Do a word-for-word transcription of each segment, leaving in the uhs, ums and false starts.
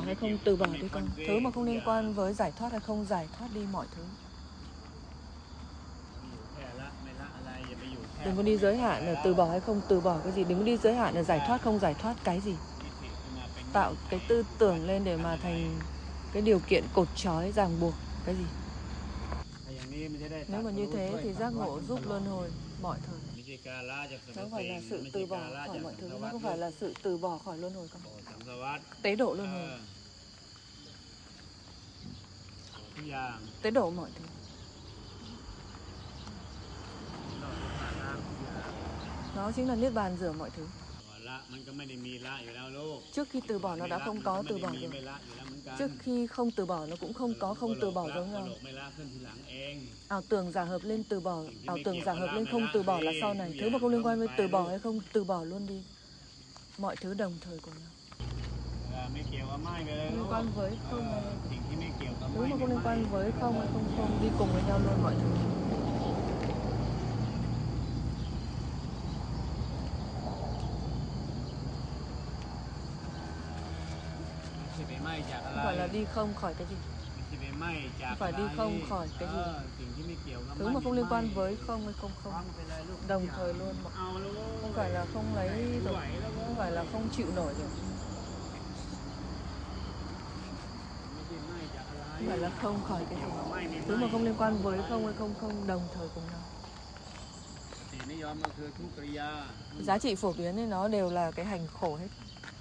hay không từ bỏ đi con. Thứ mà không liên quan với giải thoát hay không giải thoát đi mọi thứ. Đừng có đi giới hạn là từ bỏ hay không từ bỏ cái gì. Đừng có đi giới hạn là giải thoát không giải thoát cái gì. Tạo cái tư tưởng lên để mà thành cái điều kiện cột trói ràng buộc cái gì. Nếu mà như thế thì giác ngộ giúp luân hồi mọi thời. Nó không phải là sự từ bỏ khỏi mọi thứ. Nó không phải là sự từ bỏ khỏi luân hồi con. Tế độ luân hồi. Tế độ mọi thứ. Nó chính là niết bàn rửa mọi thứ. Trước khi từ bỏ nó đã không có từ bỏ rồi. Trước khi không từ bỏ nó cũng không có không từ bỏ giống nhau. Ảo tưởng giả hợp lên từ bỏ, ảo tưởng giả hợp lên không từ bỏ là sau này. Thứ mà không liên quan với từ bỏ hay không từ bỏ luôn đi. Mọi thứ đồng thời cùng nhau. Liên quan với không hay thứ mà không liên quan với không hay không không đi cùng với nhau luôn mọi thứ. Không phải là đi không khỏi cái gì. Không phải đi không khỏi cái gì. Thứ mà không liên quan với không hay không không đồng thời luôn. Không phải là không lấy rồi. Không phải là không chịu nổi rồi. Không phải là không khỏi cái gì. Thứ mà không liên quan với không hay không không đồng thời cùng nhau. Giá trị phổ biến ấy nó đều là cái hành khổ hết.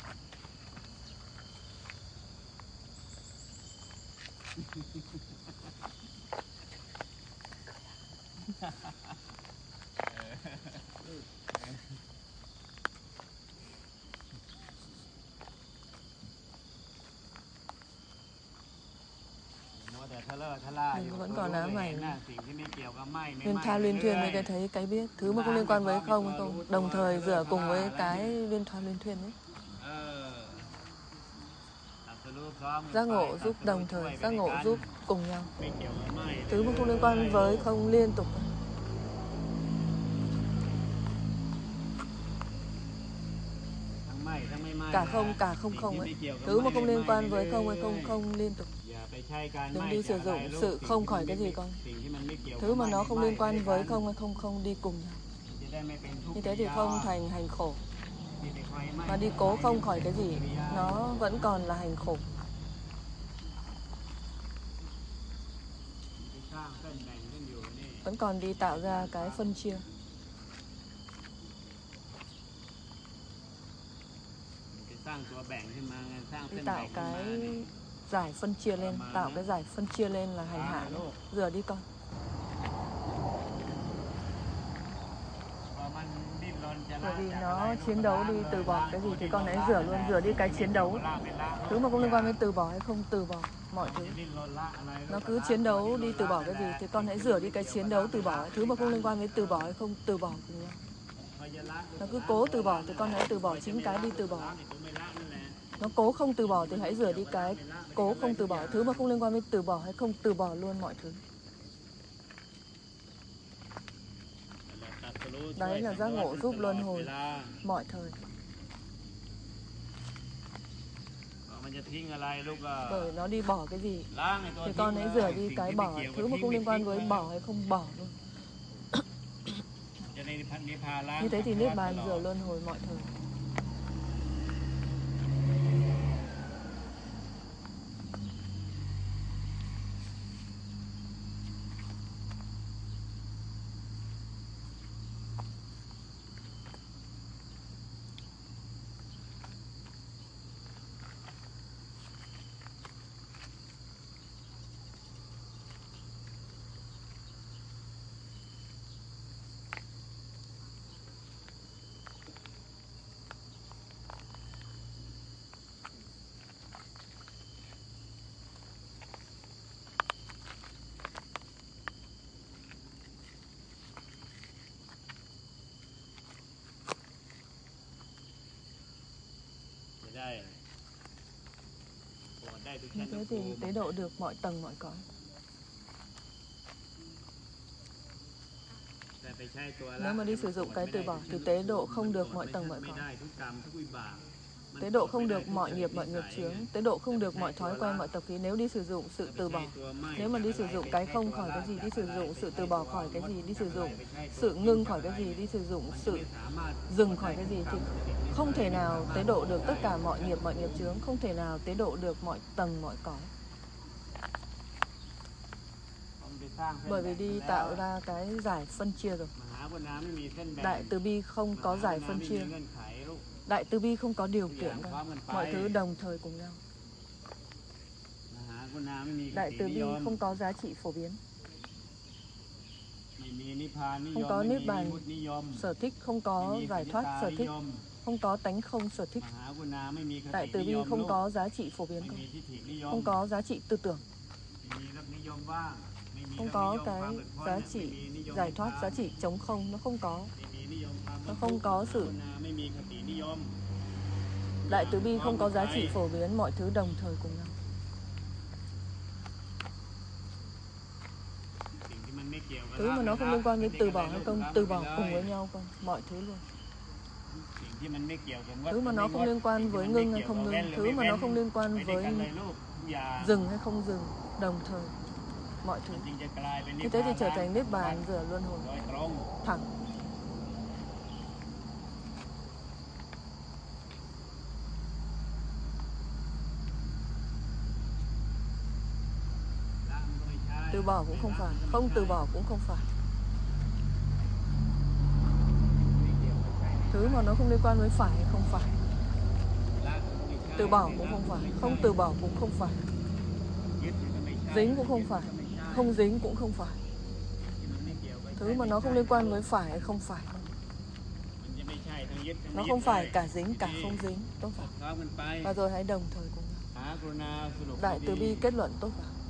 Mình vẫn còn ám ảnh liên tha liên thuyên mới cái thấy cái biết. Thứ mà không liên quan với không hay không đồng thời rửa cùng với cái liên tha liên thuyên ấy. Giác ngộ giúp đồng thời, giác ngộ giúp cùng nhau. Thứ mà không liên quan với không liên tục. Cả không, cả không không ấy. Thứ mà không liên quan với không hay không không liên tục. Đừng đi sử dụng sự không khỏi cái gì con. Thứ mà nó không liên quan với không hay không không đi cùng nhau. Như thế thì không thành hành khổ. Mà đi cố không khỏi cái gì nó vẫn còn là hành khổ. Vẫn còn đi tạo ra cái phân chia. Đi tạo cái giải phân chia lên. Tạo cái giải phân chia lên là hành hạ. Rửa đi con. Bởi vì nó chiến đấu đi từ bỏ cái gì thì con hãy rửa luôn. Rửa đi cái chiến đấu. Thứ mà không liên quan với từ bỏ hay không từ bỏ mọi thứ. Nó cứ chiến đấu đi từ bỏ cái gì thì con hãy rửa đi cái chiến đấu từ bỏ. Thứ mà không liên quan với từ bỏ hay không từ bỏ cùng nhau. Nó cứ cố từ bỏ thì con hãy từ bỏ chính cái đi từ bỏ. Nó cố không từ bỏ thì hãy rửa đi cái cố không từ bỏ. Thứ mà không liên quan với từ bỏ hay không từ bỏ luôn mọi thứ. Đấy là giác ngộ giúp luân hồi mọi thời. Bởi nó đi bỏ cái gì thì con hãy rửa đi cái bỏ. Thứ mà không liên quan với bỏ hay không bỏ luôn. Như thế thì niết bàn rửa luân hồi mọi thời. Như thế thì tế độ được mọi tầng mọi cõi. Nếu mà đi sử dụng cái từ bỏ thì tế độ không được mọi tầng mọi cõi. Tế độ không được mọi nghiệp mọi nghiệp chướng. Tế độ không được mọi thói quen mọi tập khí. Nếu đi sử dụng sự từ bỏ, nếu mà đi sử dụng cái không khỏi cái gì, đi sử dụng sự từ bỏ khỏi cái gì, đi sử dụng sự ngưng khỏi cái gì, đi sử dụng sự dừng khỏi cái gì, thì không thể nào tế độ được tất cả mọi nghiệp mọi nghiệp chướng, không thể nào tế độ được mọi tầng mọi cõi. Bởi vì đi tạo ra cái giải phân chia rồi. Đại từ bi không có giải phân chia. Đại từ bi không có điều kiện đâu. Mọi thứ đồng thời cùng nhau. Đại từ bi không có giá trị phổ biến. Không có niết bàn sở thích, không có giải thoát sở thích, không có tánh không sở thích. Đại từ bi không có giá trị phổ biến, không, không có giá trị tư tưởng, không có cái giá trị giải thoát, giá trị chống không, nó không có. Nó không có sự. Đại từ bi không có giá trị phổ biến, mọi thứ đồng thời cùng nhau. Thứ mà nó không liên quan đến từ bỏ hay không từ bỏ cùng với nhau con, mọi thứ luôn. Thứ mà nó không liên quan với ngưng hay không ngưng, thứ mà nó không liên quan với dừng hay không dừng, đồng thời mọi thứ. Như thế thì trở thành niết bàn rửa luân hồi thẳng. Từ bỏ cũng không phải, không từ bỏ cũng không phải. Thứ mà nó không liên quan với phải hay không phải. Từ bỏ cũng không phải, không từ bỏ cũng không phải. Dính cũng không phải, không dính cũng không phải. Thứ mà nó không liên quan với phải hay không phải. Nó không phải cả dính cả không dính, tốt phải. Và rồi hãy đồng thời cùng nhau. Đại từ bi kết luận tốt phải.